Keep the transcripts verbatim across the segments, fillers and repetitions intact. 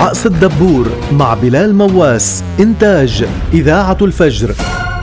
رأس الدبور مع بلال مواس. إنتاج إذاعة الفجر.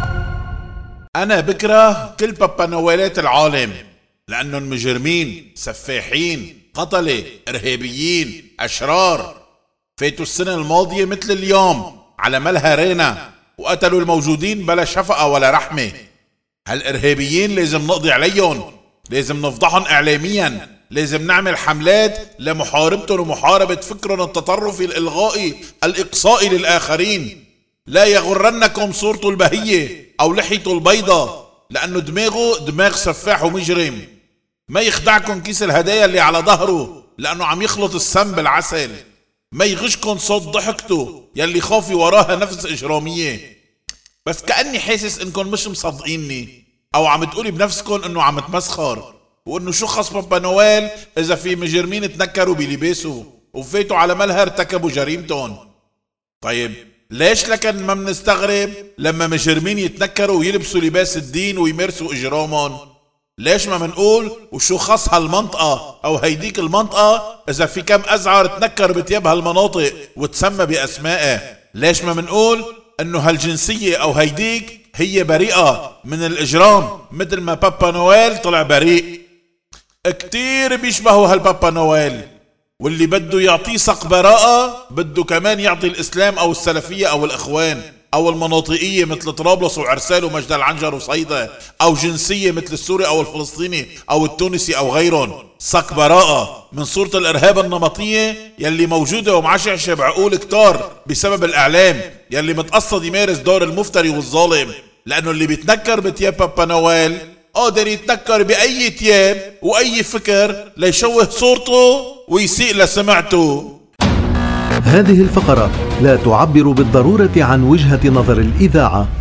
أنا بكره كل بابا نوالات العالم لأنهم مجرمين، سفاحين، قتلة، إرهابيين، أشرار. فاتوا السنة الماضية مثل اليوم على ملهى رينا وقتلوا الموجودين بلا شفقة ولا رحمة. هالإرهابيين لازم نقضي عليهم، لازم نفضحهم إعلاميا، لازم نعمل حملات لمحاربتهم ومحاربة فكرهم التطرفي الإلغائي الإقصائي للآخرين. لا يغرنكم صورته البهية أو لحيته البيضة، لأنه دماغه دماغ سفاح ومجرم. ما يخدعكم كيس الهدايا اللي على ظهره لأنه عم يخلط السم بالعسل. ما يغشكم صوت ضحكته يلي خافي وراها نفس إجرامية. بس كأني حاسس إنكم مش مصدقيني، أو عم تقولي بنفسكم إنه عم تمسخر، وإنه شو خص بابا نويل إذا في مجرمين تنكروا بلباسه وفاتوا على ملهى ارتكبوا جريمتهم. طيب ليش لكن ما منستغرب لما مجرمين يتنكروا ويلبسوا لباس الدين ويمارسوا إجرامهم؟ ليش ما منقول وشو خص هالمنطقة أو هيديك المنطقة إذا في كم أزعر تنكر بتياب هالمناطق وتسمى بأسمائه؟ ليش ما منقول إنه هالجنسية أو هيديك هي بريئة من الإجرام مثل ما بابا نويل طلع بريء؟ كتير بيشبهوا هالبابا نويل، واللي بده يعطيه صق براءة بده كمان يعطي الإسلام أو السلفية أو الإخوان أو المناطقية مثل طرابلس وعرسال ومجد العنجر وصيدا، أو جنسية مثل السوري أو الفلسطيني أو التونسي أو غيرهم. صق براءة من صورة الإرهاب النمطية يلي موجودة ومعشعشة بعقول كتار بسبب الإعلام يلي متقصد يمارس دور المفتري والظالم. لأنه اللي بيتنكر بتياب بابا نويل قادر يتنكر بأي تياب وأي فكر ليشوه صورته ويسيء لسمعته. هذه الفقرة لا تعبر بالضرورة عن وجهة نظر الإذاعة.